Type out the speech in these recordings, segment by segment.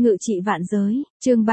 Ngự trị vạn giới, chương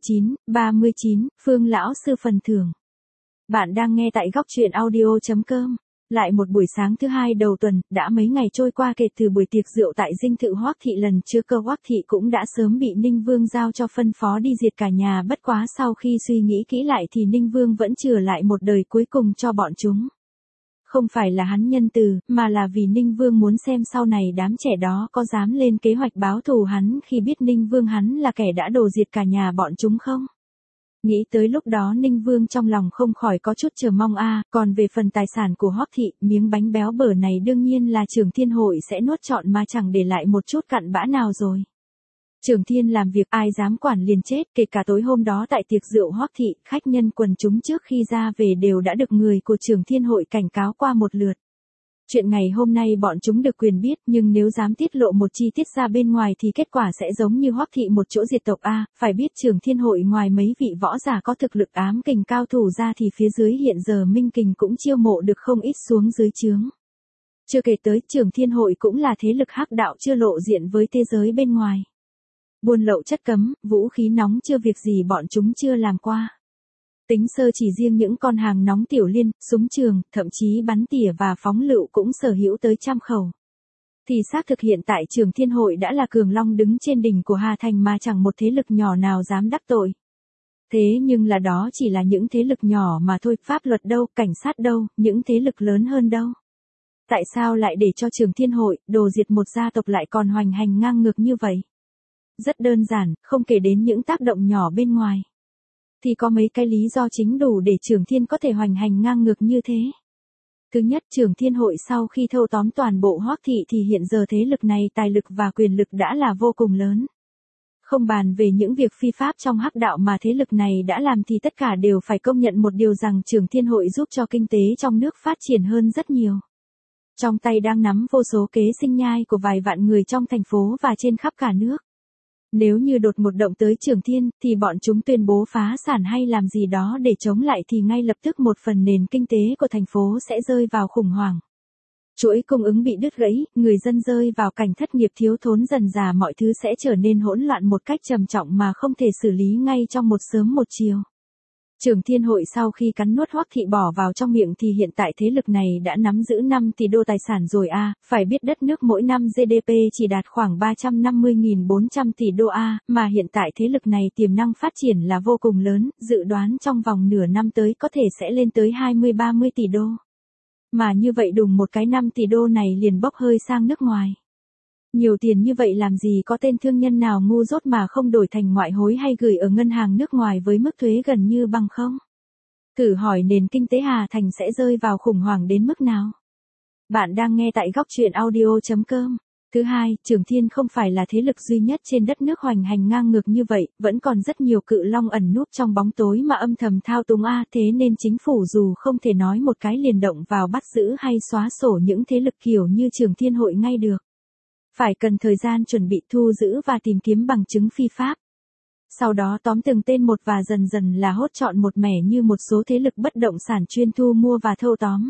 39, Phương lão sư phần thưởng. Bạn đang nghe tại góc truyện audio.com. Lại một buổi sáng thứ hai đầu tuần, đã mấy ngày trôi qua kể từ buổi tiệc rượu tại dinh thự Hoắc thị lần trước, cơ Hoắc thị cũng đã sớm bị Ninh Vương giao cho phân phó đi diệt cả nhà, bất quá sau khi suy nghĩ kỹ lại thì Ninh Vương vẫn chừa lại một đời cuối cùng cho bọn chúng. Không phải là hắn nhân từ, mà là vì Ninh Vương muốn xem sau này đám trẻ đó có dám lên kế hoạch báo thù hắn khi biết Ninh Vương hắn là kẻ đã đồ diệt cả nhà bọn chúng không. Nghĩ tới lúc đó Ninh Vương trong lòng không khỏi có chút chờ mong còn về phần tài sản của Hoắc thị, miếng bánh béo bở này đương nhiên là Trường Thiên Hội sẽ nuốt trọn mà chẳng để lại một chút cặn bã nào rồi. Trường Thiên làm việc ai dám quản liền chết, kể cả tối hôm đó tại tiệc rượu Hoắc thị, khách nhân quần chúng trước khi ra về đều đã được người của Trường Thiên Hội cảnh cáo qua một lượt. Chuyện ngày hôm nay bọn chúng được quyền biết, nhưng nếu dám tiết lộ một chi tiết ra bên ngoài thì kết quả sẽ giống như Hoắc thị một chỗ diệt tộc phải biết Trường Thiên Hội ngoài mấy vị võ giả có thực lực ám kình cao thủ ra thì phía dưới hiện giờ minh kình cũng chiêu mộ được không ít xuống dưới trướng. Chưa kể tới Trường Thiên Hội cũng là thế lực hắc đạo chưa lộ diện với thế giới bên ngoài. Buôn lậu chất cấm, vũ khí nóng chưa việc gì bọn chúng chưa làm qua. Tính sơ chỉ riêng những con hàng nóng tiểu liên, súng trường, thậm chí bắn tỉa và phóng lựu cũng sở hữu tới trăm khẩu. Thì xác thực hiện tại Trường Thiên Hội đã là cường long đứng trên đỉnh của Hà Thành mà chẳng một thế lực nhỏ nào dám đắc tội. Thế nhưng là đó chỉ là những thế lực nhỏ mà thôi, pháp luật đâu, cảnh sát đâu, những thế lực lớn hơn đâu. Tại sao lại để cho Trường Thiên Hội, đồ diệt một gia tộc lại còn hoành hành ngang ngược như vậy? Rất đơn giản, không kể đến những tác động nhỏ bên ngoài. Thì có mấy cái lý do chính đủ để Trường Thiên có thể hoành hành ngang ngược như thế. Thứ nhất, Trường Thiên Hội sau khi thâu tóm toàn bộ Hoắc thị thì hiện giờ thế lực này tài lực và quyền lực đã là vô cùng lớn. Không bàn về những việc phi pháp trong hắc đạo mà thế lực này đã làm thì tất cả đều phải công nhận một điều rằng Trường Thiên Hội giúp cho kinh tế trong nước phát triển hơn rất nhiều. Trong tay đang nắm vô số kế sinh nhai của vài vạn người trong thành phố và trên khắp cả nước. Nếu như đột một động tới Trường Thiên, thì bọn chúng tuyên bố phá sản hay làm gì đó để chống lại thì ngay lập tức một phần nền kinh tế của thành phố sẽ rơi vào khủng hoảng. Chuỗi cung ứng bị đứt gãy, người dân rơi vào cảnh thất nghiệp thiếu thốn, dần dà mọi thứ sẽ trở nên hỗn loạn một cách trầm trọng mà không thể xử lý ngay trong một sớm một chiều. Trường Thiên Hội sau khi cắn nuốt Hoắc thị bỏ vào trong miệng thì hiện tại thế lực này đã nắm giữ 5 tỷ đô tài sản rồi phải biết đất nước mỗi năm GDP chỉ đạt khoảng 350.400 tỷ đô mà hiện tại thế lực này tiềm năng phát triển là vô cùng lớn, dự đoán trong vòng nửa năm tới có thể sẽ lên tới 20-30 tỷ đô. Mà như vậy đùng một cái 5 tỷ đô này liền bốc hơi sang nước ngoài. Nhiều tiền như vậy làm gì có tên thương nhân nào ngu dốt mà không đổi thành ngoại hối hay gửi ở ngân hàng nước ngoài với mức thuế gần như bằng không? Thử hỏi nền kinh tế Hà Thành sẽ rơi vào khủng hoảng đến mức nào? Bạn đang nghe tại góc truyện audio.com. Thứ hai, Trường Thiên không phải là thế lực duy nhất trên đất nước hoành hành ngang ngược như vậy, vẫn còn rất nhiều cự long ẩn núp trong bóng tối mà âm thầm thao túng thế nên chính phủ dù không thể nói một cái liền động vào bắt giữ hay xóa sổ những thế lực kiểu như Trường Thiên Hội ngay được. Phải cần thời gian chuẩn bị, thu giữ và tìm kiếm bằng chứng phi pháp. Sau đó tóm từng tên một và dần dần là hốt trọn một mẻ như một số thế lực bất động sản chuyên thu mua và thâu tóm.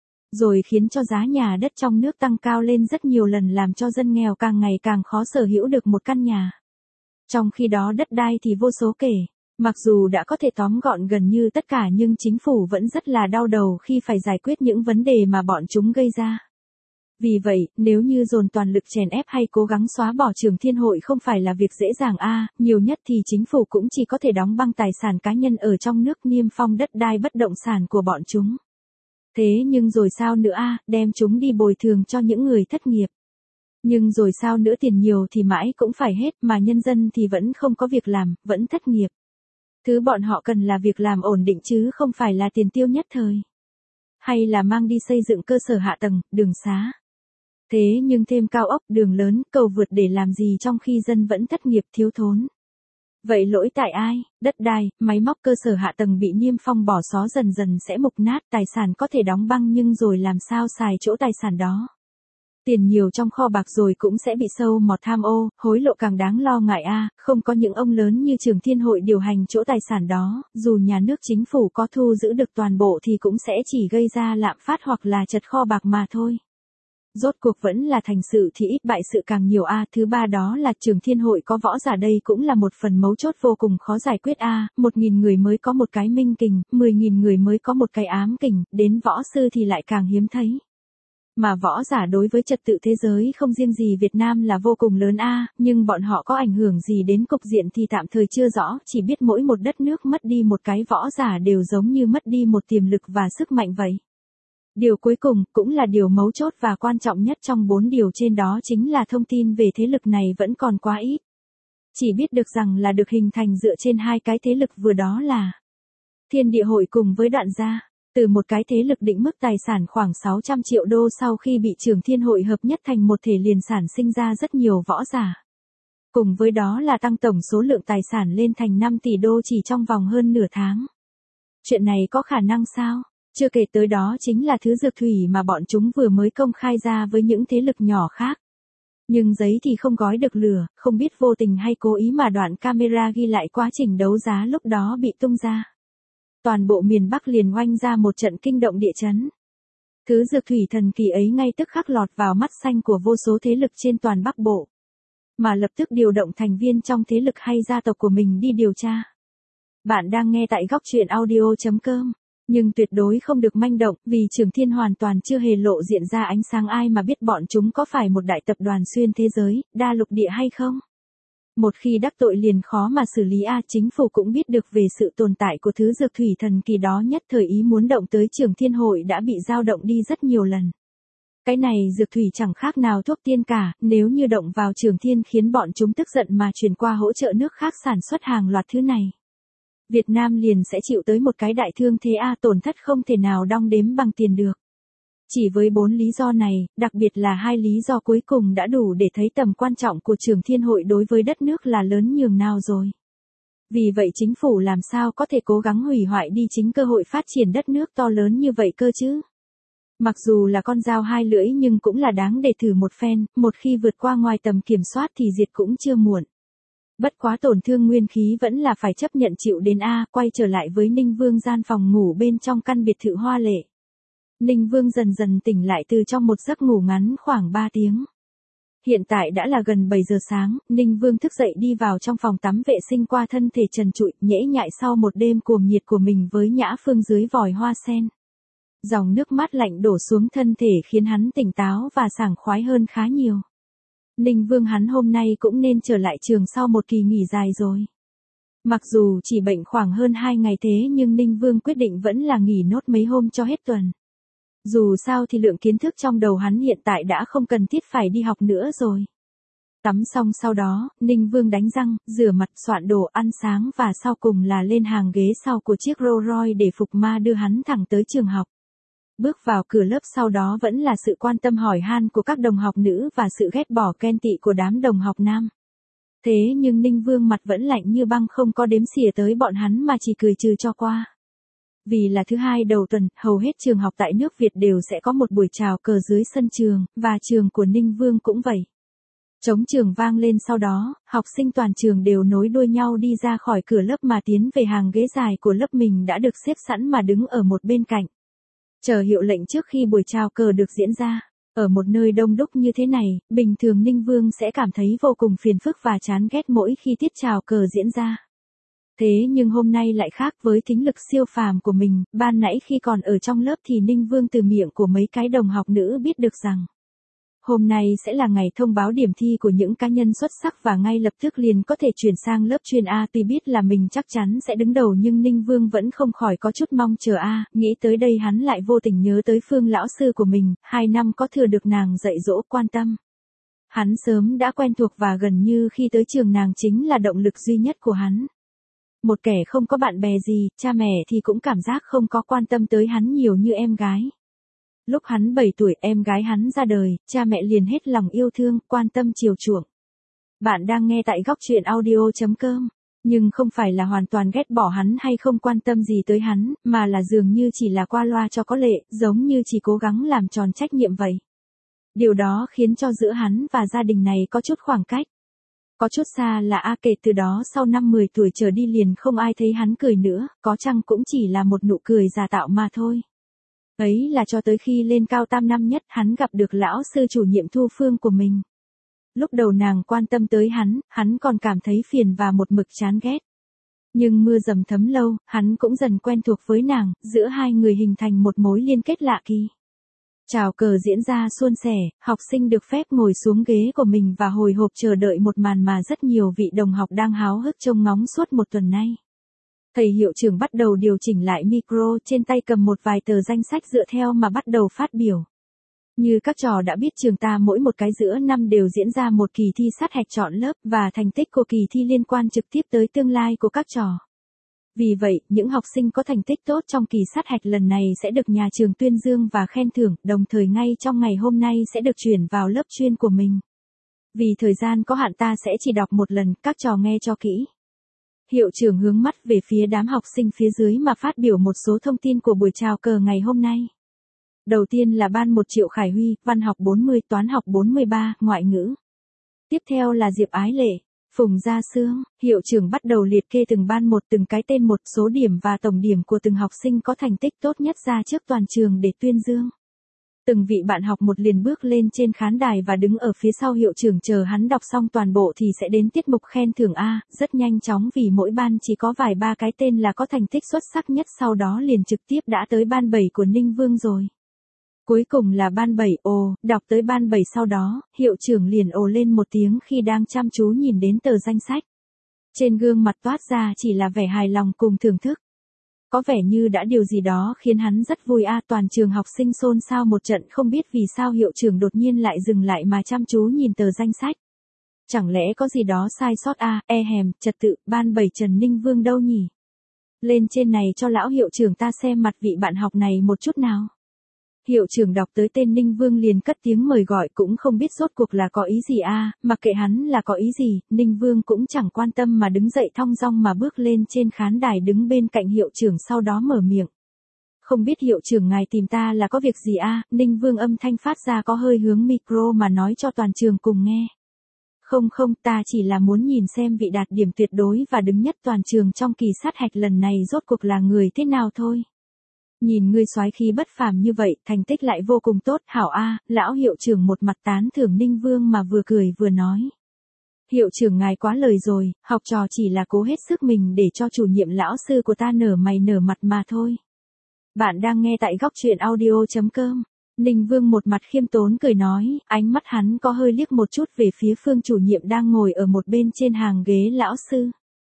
Rồi khiến cho giá nhà đất trong nước tăng cao lên rất nhiều lần, làm cho dân nghèo càng ngày càng khó sở hữu được một căn nhà. Trong khi đó đất đai thì vô số kể. Mặc dù đã có thể tóm gọn gần như tất cả nhưng chính phủ vẫn rất là đau đầu khi phải giải quyết những vấn đề mà bọn chúng gây ra. Vì vậy, nếu như dồn toàn lực chèn ép hay cố gắng xóa bỏ Trường Thiên Hội không phải là việc dễ dàng nhiều nhất thì chính phủ cũng chỉ có thể đóng băng tài sản cá nhân ở trong nước, niêm phong đất đai bất động sản của bọn chúng. Thế nhưng rồi sao nữa đem chúng đi bồi thường cho những người thất nghiệp. Nhưng rồi sao nữa, tiền nhiều thì mãi cũng phải hết mà nhân dân thì vẫn không có việc làm, vẫn thất nghiệp. Thứ bọn họ cần là việc làm ổn định chứ không phải là tiền tiêu nhất thời. Hay là mang đi xây dựng cơ sở hạ tầng, đường xá. Thế nhưng thêm cao ốc, đường lớn, cầu vượt để làm gì trong khi dân vẫn thất nghiệp thiếu thốn. Vậy lỗi tại ai? Đất đai, máy móc, cơ sở hạ tầng bị niêm phong bỏ xó dần dần sẽ mục nát, tài sản có thể đóng băng nhưng rồi làm sao xài chỗ tài sản đó. Tiền nhiều trong kho bạc rồi cũng sẽ bị sâu mọt, tham ô, hối lộ càng đáng lo ngại không có những ông lớn như Trường Thiên Hội điều hành chỗ tài sản đó, dù nhà nước chính phủ có thu giữ được toàn bộ thì cũng sẽ chỉ gây ra lạm phát hoặc là chật kho bạc mà thôi. Rốt cuộc vẫn là thành sự thì ít bại sự càng nhiều a. Thứ ba đó là Trường Thiên hội có võ giả đây cũng là một phần mấu chốt vô cùng khó giải quyết a. 1.000 người mới có một cái minh kình, 10.000 người mới có một cái ám kình, đến võ sư thì lại càng hiếm thấy. Mà võ giả đối với trật tự thế giới không riêng gì Việt Nam là vô cùng lớn a, nhưng bọn họ có ảnh hưởng gì đến cục diện thì tạm thời chưa rõ, chỉ biết mỗi một đất nước mất đi một cái võ giả đều giống như mất đi một tiềm lực và sức mạnh vậy. Điều cuối cùng, cũng là điều mấu chốt và quan trọng nhất trong 4 điều trên đó chính là thông tin về thế lực này vẫn còn quá ít. Chỉ biết được rằng là được hình thành dựa trên hai cái thế lực vừa đó là Thiên Địa Hội cùng với Đoạn Gia. Từ một cái thế lực định mức tài sản khoảng 600 triệu đô sau khi bị Trường Thiên hội hợp nhất thành một thể liền sản sinh ra rất nhiều võ giả. Cùng với đó là tăng tổng số lượng tài sản lên thành 5 tỷ đô chỉ trong vòng hơn nửa tháng. Chuyện này có khả năng sao? Chưa kể tới đó chính là thứ dược thủy mà bọn chúng vừa mới công khai ra với những thế lực nhỏ khác. Nhưng giấy thì không gói được lửa, không biết vô tình hay cố ý mà đoạn camera ghi lại quá trình đấu giá lúc đó bị tung ra. Toàn bộ miền Bắc liền oanh ra một trận kinh động địa chấn. Thứ dược thủy thần kỳ ấy ngay tức khắc lọt vào mắt xanh của vô số thế lực trên toàn Bắc Bộ. Mà lập tức điều động thành viên trong thế lực hay gia tộc của mình đi điều tra. Bạn đang nghe tại góc truyện audio.com. Nhưng tuyệt đối không được manh động, vì Trường Thiên hoàn toàn chưa hề lộ diện ra ánh sáng ai mà biết bọn chúng có phải một đại tập đoàn xuyên thế giới, đa lục địa hay không. Một khi đắc tội liền khó mà xử lý chính phủ cũng biết được về sự tồn tại của thứ dược thủy thần kỳ đó nhất thời ý muốn động tới Trường Thiên hội đã bị dao động đi rất nhiều lần. Cái này dược thủy chẳng khác nào thuốc tiên cả, nếu như động vào Trường Thiên khiến bọn chúng tức giận mà chuyển qua hỗ trợ nước khác sản xuất hàng loạt thứ này. Việt Nam liền sẽ chịu tới một cái đại thương thế tổn thất không thể nào đong đếm bằng tiền được. Chỉ với 4 lý do này, đặc biệt là 2 lý do cuối cùng đã đủ để thấy tầm quan trọng của Trường Thiên hội đối với đất nước là lớn nhường nào rồi. Vì vậy chính phủ làm sao có thể cố gắng hủy hoại đi chính cơ hội phát triển đất nước to lớn như vậy cơ chứ. Mặc dù là con dao hai lưỡi nhưng cũng là đáng để thử một phen, một khi vượt qua ngoài tầm kiểm soát thì diệt cũng chưa muộn. Bất quá tổn thương nguyên khí vẫn là phải chấp nhận chịu đến quay trở lại với Ninh Vương gian phòng ngủ bên trong căn biệt thự hoa lệ. Ninh Vương dần dần tỉnh lại từ trong một giấc ngủ ngắn khoảng 3 tiếng. Hiện tại đã là gần 7 giờ sáng, Ninh Vương thức dậy đi vào trong phòng tắm vệ sinh qua thân thể trần trụi, nhễ nhại sau một đêm cuồng nhiệt của mình với Nhã Phương dưới vòi hoa sen. Dòng nước mát lạnh đổ xuống thân thể khiến hắn tỉnh táo và sảng khoái hơn khá nhiều. Ninh Vương hắn hôm nay cũng nên trở lại trường sau một kỳ nghỉ dài rồi. Mặc dù chỉ bệnh khoảng hơn 2 ngày thế nhưng Ninh Vương quyết định vẫn là nghỉ nốt mấy hôm cho hết tuần. Dù sao thì lượng kiến thức trong đầu hắn hiện tại đã không cần thiết phải đi học nữa rồi. Tắm xong sau đó, Ninh Vương đánh răng, rửa mặt, soạn đồ ăn sáng và sau cùng là lên hàng ghế sau của chiếc Rolls Royce để Phục Ma đưa hắn thẳng tới trường học. Bước vào cửa lớp sau đó vẫn là sự quan tâm hỏi han của các đồng học nữ và sự ghét bỏ ghen tị của đám đồng học nam. Thế nhưng Ninh Vương mặt vẫn lạnh như băng không có đếm xỉa tới bọn hắn mà chỉ cười trừ cho qua. Vì là thứ hai đầu tuần, hầu hết trường học tại nước Việt đều sẽ có một buổi chào cờ dưới sân trường, và trường của Ninh Vương cũng vậy. Trống trường vang lên sau đó, học sinh toàn trường đều nối đuôi nhau đi ra khỏi cửa lớp mà tiến về hàng ghế dài của lớp mình đã được xếp sẵn mà đứng ở một bên cạnh. Chờ hiệu lệnh trước khi buổi chào cờ được diễn ra. Ở một nơi đông đúc như thế này, bình thường Ninh Vương sẽ cảm thấy vô cùng phiền phức và chán ghét mỗi khi tiết chào cờ diễn ra. Thế nhưng hôm nay lại khác với thính lực siêu phàm của mình, ban nãy khi còn ở trong lớp thì Ninh Vương từ miệng của mấy cái đồng học nữ biết được rằng hôm nay sẽ là ngày thông báo điểm thi của những cá nhân xuất sắc và ngay lập tức liền có thể chuyển sang lớp chuyên A. Tuy biết là mình chắc chắn sẽ đứng đầu nhưng Ninh Vương vẫn không khỏi có chút mong chờ nghĩ tới đây hắn lại vô tình nhớ tới Phương lão sư của mình, 2 năm có thừa được nàng dạy dỗ quan tâm. Hắn sớm đã quen thuộc và gần như khi tới trường nàng chính là động lực duy nhất của hắn. Một kẻ không có bạn bè gì, cha mẹ thì cũng cảm giác không có quan tâm tới hắn nhiều như em gái. Lúc hắn 7 tuổi em gái hắn ra đời, cha mẹ liền hết lòng yêu thương, quan tâm chiều chuộng. Bạn đang nghe tại góc truyện audio.com. Nhưng không phải là hoàn toàn ghét bỏ hắn hay không quan tâm gì tới hắn, mà là dường như chỉ là qua loa cho có lệ, giống như chỉ cố gắng làm tròn trách nhiệm vậy. Điều đó khiến cho giữa hắn và gia đình này có chút khoảng cách. Có chút xa là kể từ đó sau năm 10 tuổi trở đi liền không ai thấy hắn cười nữa, có chăng cũng chỉ là một nụ cười giả tạo mà thôi. Ấy là cho tới khi lên cao tam năm nhất hắn gặp được lão sư chủ nhiệm Thu Phương của mình. Lúc đầu nàng quan tâm tới hắn còn cảm thấy phiền và một mực chán ghét. Nhưng mưa dầm thấm lâu, hắn cũng dần quen thuộc với nàng, giữa hai người hình thành một mối liên kết lạ kỳ. Chào cờ diễn ra suôn sẻ, học sinh được phép ngồi xuống ghế của mình và hồi hộp chờ đợi một màn mà rất nhiều vị đồng học đang háo hức trông ngóng suốt một tuần nay. Thầy hiệu trưởng bắt đầu điều chỉnh lại micro, trên tay cầm một vài tờ danh sách dựa theo mà bắt đầu phát biểu. Như các trò đã biết, trường ta mỗi một cái giữa năm đều diễn ra một kỳ thi sát hạch chọn lớp và thành tích của kỳ thi liên quan trực tiếp tới tương lai của các trò. Vì vậy, những học sinh có thành tích tốt trong kỳ sát hạch lần này sẽ được nhà trường tuyên dương và khen thưởng, đồng thời ngay trong ngày hôm nay sẽ được chuyển vào lớp chuyên của mình. Vì thời gian có hạn ta sẽ chỉ đọc một lần, các trò nghe cho kỹ. Hiệu trưởng hướng mắt về phía đám học sinh phía dưới mà phát biểu một số thông tin của buổi chào cờ ngày hôm nay. Đầu tiên là ban 1 Triệu Khải Huy, văn học 40, toán học 43, ngoại ngữ. Tiếp theo là Diệp Ái Lệ, Phùng Gia Sương. Hiệu trưởng bắt đầu liệt kê từng ban một, từng cái tên một, số điểm và tổng điểm của từng học sinh có thành tích tốt nhất ra trước toàn trường để tuyên dương. Từng vị bạn học một liền bước lên trên khán đài và đứng ở phía sau hiệu trưởng chờ hắn đọc xong toàn bộ thì sẽ đến tiết mục khen thưởng A, rất nhanh chóng vì mỗi ban chỉ có vài ba cái tên là có thành tích xuất sắc nhất, sau đó liền trực tiếp đã tới ban 7 của Ninh Vương rồi. Cuối cùng là ban 7, đọc tới ban 7 sau đó, hiệu trưởng liền ồ lên một tiếng khi đang chăm chú nhìn đến tờ danh sách. Trên gương mặt toát ra chỉ là vẻ hài lòng cùng thưởng thức. Có vẻ như đã điều gì đó khiến hắn rất vui toàn trường học sinh xôn xao một trận, không biết vì sao hiệu trưởng đột nhiên lại dừng lại mà chăm chú nhìn tờ danh sách. Chẳng lẽ có gì đó sai sót trật tự, ban 7 Trần Ninh Vương đâu nhỉ? Lên trên này cho lão hiệu trưởng ta xem mặt vị bạn học này một chút nào. Hiệu trưởng đọc tới tên Ninh Vương liền cất tiếng mời gọi, cũng không biết rốt cuộc là có ý gì mặc kệ hắn là có ý gì, Ninh Vương cũng chẳng quan tâm mà đứng dậy thong dong mà bước lên trên khán đài đứng bên cạnh hiệu trưởng, sau đó mở miệng. Không biết hiệu trưởng ngài tìm ta là có việc gì Ninh Vương âm thanh phát ra có hơi hướng micro mà nói cho toàn trường cùng nghe. Không, ta chỉ là muốn nhìn xem vị đạt điểm tuyệt đối và đứng nhất toàn trường trong kỳ sát hạch lần này rốt cuộc là người thế nào thôi. Nhìn ngươi soái khí bất phàm như vậy, thành tích lại vô cùng tốt, hảo lão hiệu trưởng một mặt tán thưởng Ninh Vương mà vừa cười vừa nói. Hiệu trưởng ngài quá lời rồi, học trò chỉ là cố hết sức mình để cho chủ nhiệm lão sư của ta nở mày nở mặt mà thôi. Bạn đang nghe tại góc truyện audio.com. Ninh Vương một mặt khiêm tốn cười nói, ánh mắt hắn có hơi liếc một chút về phía Phương chủ nhiệm đang ngồi ở một bên trên hàng ghế lão sư.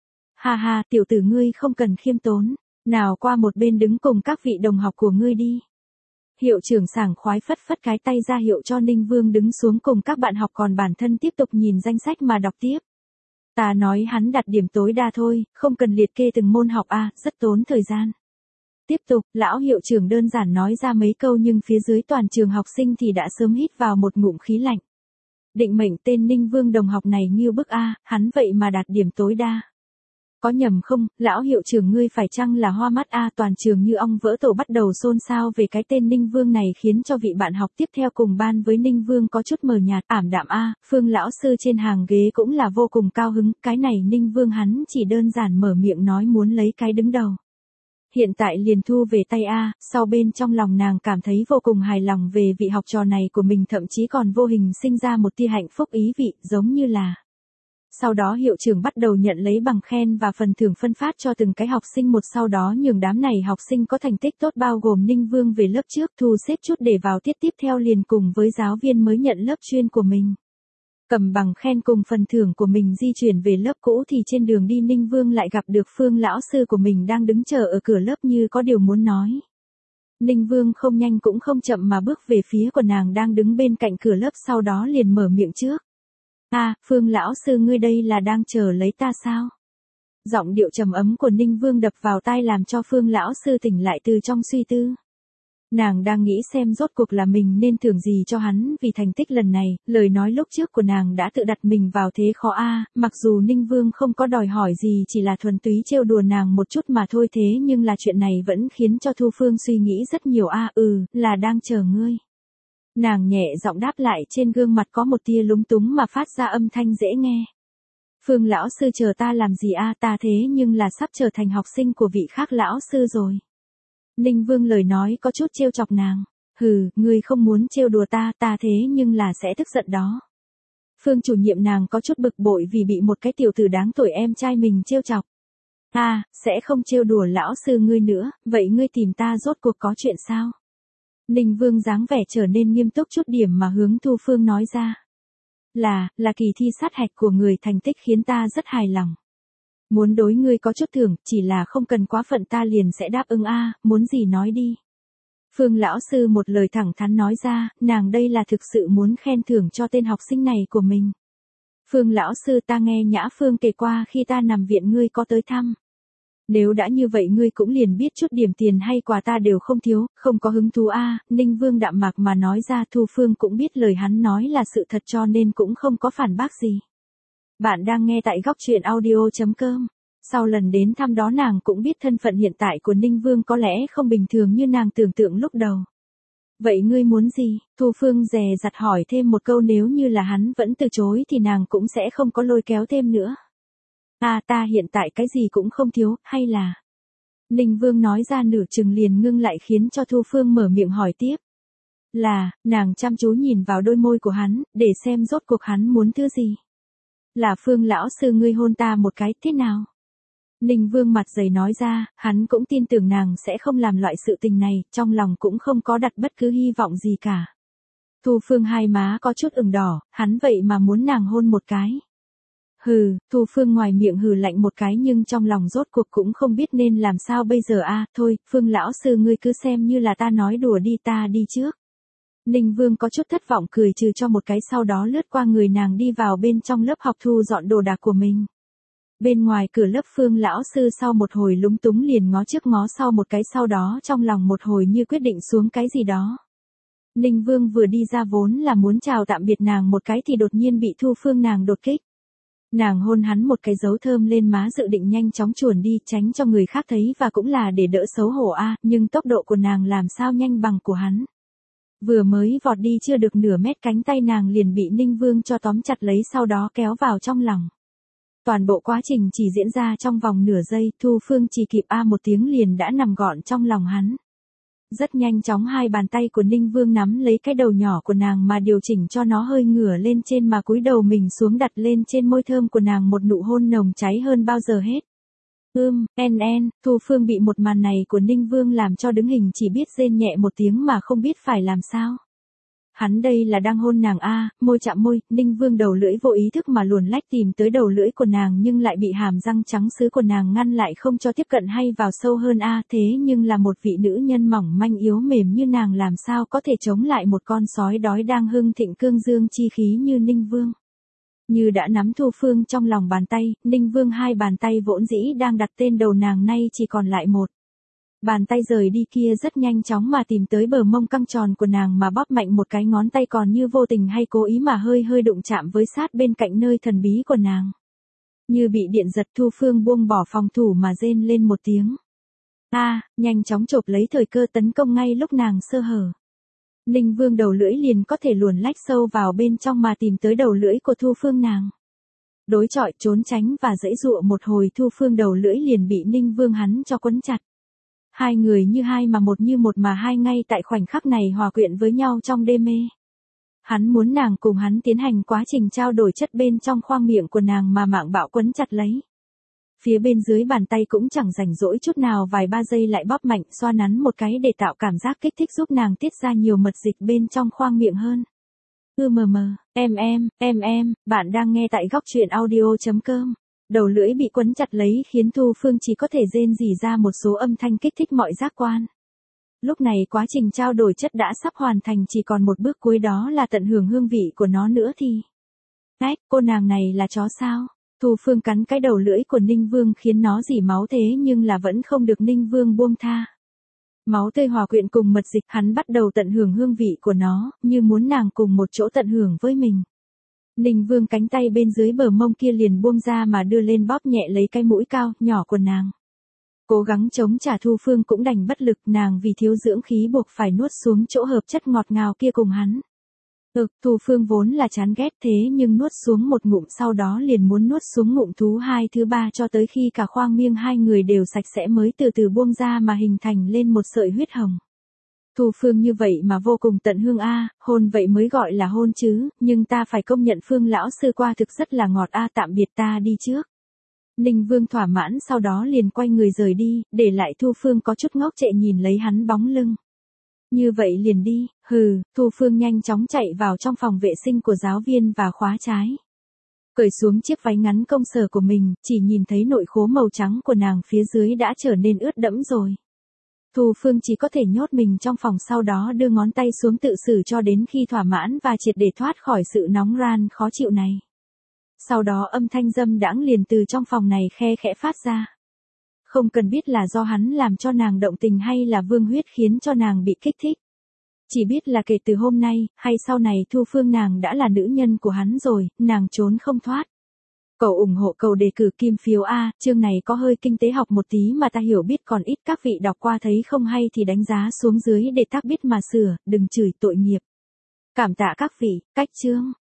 Ha, tiểu tử ngươi không cần khiêm tốn. Nào qua một bên đứng cùng các vị đồng học của ngươi đi. Hiệu trưởng sảng khoái phất phất cái tay ra hiệu cho Ninh Vương đứng xuống cùng các bạn học, còn bản thân tiếp tục nhìn danh sách mà đọc tiếp. Ta nói hắn đặt điểm tối đa thôi, không cần liệt kê từng môn học rất tốn thời gian. Tiếp tục, lão hiệu trưởng đơn giản nói ra mấy câu nhưng phía dưới toàn trường học sinh thì đã sớm hít vào một ngụm khí lạnh. Định mệnh tên Ninh Vương đồng học này nghiêu bức hắn vậy mà đạt điểm tối đa. Có nhầm không, lão hiệu trưởng ngươi phải chăng là hoa mắt toàn trường như ong vỡ tổ bắt đầu xôn xao về cái tên Ninh Vương này, khiến cho vị bạn học tiếp theo cùng ban với Ninh Vương có chút mờ nhạt, ảm đạm Phương lão sư trên hàng ghế cũng là vô cùng cao hứng, cái này Ninh Vương hắn chỉ đơn giản mở miệng nói muốn lấy cái đứng đầu. Hiện tại liền thu về tay sau bên trong lòng nàng cảm thấy vô cùng hài lòng về vị học trò này của mình, thậm chí còn vô hình sinh ra một tia hạnh phúc ý vị, giống như là. Sau đó hiệu trưởng bắt đầu nhận lấy bằng khen và phần thưởng phân phát cho từng cái học sinh một, sau đó nhường đám này học sinh có thành tích tốt bao gồm Ninh Vương về lớp trước, thu xếp chút để vào tiết tiếp theo liền cùng với giáo viên mới nhận lớp chuyên của mình. Cầm bằng khen cùng phần thưởng của mình di chuyển về lớp cũ thì trên đường đi Ninh Vương lại gặp được Phương lão sư của mình đang đứng chờ ở cửa lớp như có điều muốn nói. Ninh Vương không nhanh cũng không chậm mà bước về phía của nàng đang đứng bên cạnh cửa lớp, sau đó liền mở miệng trước. Phương lão sư ngươi đây là đang chờ lấy ta sao? Giọng điệu trầm ấm của Ninh Vương đập vào tai làm cho Phương lão sư tỉnh lại từ trong suy tư. Nàng đang nghĩ xem rốt cuộc là mình nên thưởng gì cho hắn vì thành tích lần này, lời nói lúc trước của nàng đã tự đặt mình vào thế khó mặc dù Ninh Vương không có đòi hỏi gì, chỉ là thuần túy trêu đùa nàng một chút mà thôi, thế nhưng là chuyện này vẫn khiến cho Thu Phương suy nghĩ rất nhiều là đang chờ ngươi. Nàng nhẹ giọng đáp lại, trên gương mặt có một tia lúng túng mà phát ra âm thanh dễ nghe. Phương lão sư chờ ta làm gì ta thế nhưng là sắp trở thành học sinh của vị khác lão sư rồi. Ninh Vương lời nói có chút trêu chọc nàng. Hừ, ngươi không muốn trêu đùa ta, ta thế nhưng là sẽ tức giận đó. Phương chủ nhiệm nàng có chút bực bội vì bị một cái tiểu tử đáng tuổi em trai mình trêu chọc. À, sẽ không trêu đùa lão sư ngươi nữa, vậy ngươi tìm ta rốt cuộc có chuyện sao? Ninh Vương dáng vẻ trở nên nghiêm túc chút điểm mà hướng Thu Phương nói ra. Là kỳ thi sát hạch của người thành tích khiến ta rất hài lòng. Muốn đối ngươi có chút thưởng, chỉ là không cần quá phận ta liền sẽ đáp ứng a, muốn gì nói đi. Phương lão sư một lời thẳng thắn nói ra, nàng đây là thực sự muốn khen thưởng cho tên học sinh này của mình. Phương lão sư ta nghe Nhã Phương kể qua khi ta nằm viện ngươi có tới thăm. Nếu đã như vậy ngươi cũng liền biết chút điểm tiền hay quà ta đều không thiếu, không có hứng thú a. Ninh Vương đạm mạc mà nói ra. Thu Phương cũng biết lời hắn nói là sự thật cho nên cũng không có phản bác gì. Bạn đang nghe tại góc truyện audio.com. Sau lần đến thăm đó nàng cũng biết thân phận hiện tại của Ninh Vương có lẽ không bình thường như nàng tưởng tượng lúc đầu. Vậy ngươi muốn gì? Thu Phương dè dặt hỏi thêm một câu, nếu như là hắn vẫn từ chối thì nàng cũng sẽ không có lôi kéo thêm nữa. À, ta hiện tại cái gì cũng không thiếu, hay là... Ninh Vương nói ra nửa chừng liền ngưng lại khiến cho Thu Phương mở miệng hỏi tiếp. Nàng chăm chú nhìn vào đôi môi của hắn, để xem rốt cuộc hắn muốn thứ gì. Là Phương lão sư ngươi hôn ta một cái, thế nào? Ninh Vương mặt dày nói ra, hắn cũng tin tưởng nàng sẽ không làm loại sự tình này, trong lòng cũng không có đặt bất cứ hy vọng gì cả. Thu Phương hai má có chút ửng đỏ, hắn vậy mà muốn nàng hôn một cái. Hừ, Thu Phương ngoài miệng hừ lạnh một cái nhưng trong lòng rốt cuộc cũng không biết nên làm sao bây giờ a. Thôi, Phương lão sư ngươi cứ xem như là ta nói đùa đi, ta đi trước. Ninh Vương có chút thất vọng cười trừ cho một cái, sau đó lướt qua người nàng đi vào bên trong lớp học thu dọn đồ đạc của mình. Bên ngoài cửa lớp Phương lão sư sau một hồi lúng túng liền ngó trước ngó sau một cái, sau đó trong lòng một hồi như quyết định xuống cái gì đó. Ninh Vương vừa đi ra vốn là muốn chào tạm biệt nàng một cái thì đột nhiên bị Thu Phương nàng đột kích. Nàng hôn hắn một cái dấu thơm lên má, dự định nhanh chóng chuồn đi tránh cho người khác thấy và cũng là để đỡ xấu hổ a, nhưng tốc độ của nàng làm sao nhanh bằng của hắn. Vừa mới vọt đi chưa được nửa mét, cánh tay nàng liền bị Ninh Vương cho tóm chặt lấy, sau đó kéo vào trong lòng. Toàn bộ quá trình chỉ diễn ra trong vòng nửa giây, Thu Phương chỉ kịp a một tiếng liền đã nằm gọn trong lòng hắn. Rất nhanh chóng hai bàn tay của Ninh Vương nắm lấy cái đầu nhỏ của nàng mà điều chỉnh cho nó hơi ngửa lên trên mà cúi đầu mình xuống đặt lên trên môi thơm của nàng một nụ hôn nồng cháy hơn bao giờ hết. Thu Phương bị một màn này của Ninh Vương làm cho đứng hình, chỉ biết rên nhẹ một tiếng mà không biết phải làm sao. Hắn đây là đang hôn nàng a, môi chạm môi, Ninh Vương đầu lưỡi vô ý thức mà luồn lách tìm tới đầu lưỡi của nàng nhưng lại bị hàm răng trắng sứ của nàng ngăn lại không cho tiếp cận hay vào sâu hơn a, thế nhưng là một vị nữ nhân mỏng manh yếu mềm như nàng làm sao có thể chống lại một con sói đói đang hưng thịnh cương dương chi khí như Ninh Vương. Như đã nắm Thu Phương trong lòng bàn tay, Ninh Vương hai bàn tay vỗn dĩ đang đặt tên đầu nàng nay chỉ còn lại một. Bàn tay rời đi kia rất nhanh chóng mà tìm tới bờ mông căng tròn của nàng mà bóp mạnh một cái, ngón tay còn như vô tình hay cố ý mà hơi hơi đụng chạm với sát bên cạnh nơi thần bí của nàng. Như bị điện giật, Thu Phương buông bỏ phòng thủ mà rên lên một tiếng. Nhanh chóng chộp lấy thời cơ tấn công ngay lúc nàng sơ hở. Ninh Vương đầu lưỡi liền có thể luồn lách sâu vào bên trong mà tìm tới đầu lưỡi của Thu Phương nàng. Đối chọi, trốn tránh và giãy giụa một hồi, Thu Phương đầu lưỡi liền bị Ninh Vương hắn cho quấn chặt. Hai người như hai mà một, như một mà hai, ngay tại khoảnh khắc này hòa quyện với nhau trong đê mê. Hắn muốn nàng cùng hắn tiến hành quá trình trao đổi chất bên trong khoang miệng của nàng mà mạng bạo quấn chặt lấy. Phía bên dưới bàn tay cũng chẳng rảnh rỗi chút nào, vài ba giây lại bóp mạnh xoa nắn một cái để tạo cảm giác kích thích giúp nàng tiết ra nhiều mật dịch bên trong khoang miệng hơn. Bạn đang nghe tại góc truyện audio.com. Đầu lưỡi bị quấn chặt lấy khiến Thu Phương chỉ có thể rên rỉ ra một số âm thanh kích thích mọi giác quan. Lúc này quá trình trao đổi chất đã sắp hoàn thành, chỉ còn một bước cuối đó là tận hưởng hương vị của nó nữa thì. Cô nàng này là chó sao? Thu Phương cắn cái đầu lưỡi của Ninh Vương khiến nó rỉ máu thế nhưng là vẫn không được Ninh Vương buông tha. Máu tươi hòa quyện cùng mật dịch, hắn bắt đầu tận hưởng hương vị của nó, như muốn nàng cùng một chỗ tận hưởng với mình. Ninh Vương cánh tay bên dưới bờ mông kia liền buông ra mà đưa lên bóp nhẹ lấy cái mũi cao, nhỏ của nàng. Cố gắng chống trả Thu Phương cũng đành bất lực, nàng vì thiếu dưỡng khí buộc phải nuốt xuống chỗ hợp chất ngọt ngào kia cùng hắn. Thu Phương vốn là chán ghét thế nhưng nuốt xuống một ngụm sau đó liền muốn nuốt xuống ngụm thứ hai thứ ba cho tới khi cả khoang miệng hai người đều sạch sẽ mới từ từ buông ra mà hình thành lên một sợi huyết hồng. Thu Phương như vậy mà vô cùng tận hương a, hôn vậy mới gọi là hôn chứ, nhưng ta phải công nhận Phương lão sư qua thực rất là ngọt a, tạm biệt ta đi trước. Ninh Vương thỏa mãn sau đó liền quay người rời đi, để lại Thu Phương có chút ngốc trệ nhìn lấy hắn bóng lưng. Như vậy liền đi, Thu Phương nhanh chóng chạy vào trong phòng vệ sinh của giáo viên và khóa trái. Cởi xuống chiếc váy ngắn công sở của mình, chỉ nhìn thấy nội khố màu trắng của nàng phía dưới đã trở nên ướt đẫm rồi. Thu Phương chỉ có thể nhốt mình trong phòng sau đó đưa ngón tay xuống tự xử cho đến khi thỏa mãn và triệt để thoát khỏi sự nóng ran khó chịu này. Sau đó âm thanh dâm đãng liền từ trong phòng này khe khẽ phát ra. Không cần biết là do hắn làm cho nàng động tình hay là vương huyết khiến cho nàng bị kích thích. Chỉ biết là kể từ hôm nay, hay sau này Thu Phương nàng đã là nữ nhân của hắn rồi, nàng trốn không thoát. Cậu ủng hộ cậu đề cử kim phiếu A, chương này có hơi kinh tế học một tí mà ta hiểu biết còn ít các vị đọc qua thấy không hay thì đánh giá xuống dưới để tác biết mà sửa, đừng chửi tội nghiệp. Cảm tạ các vị, cách chương.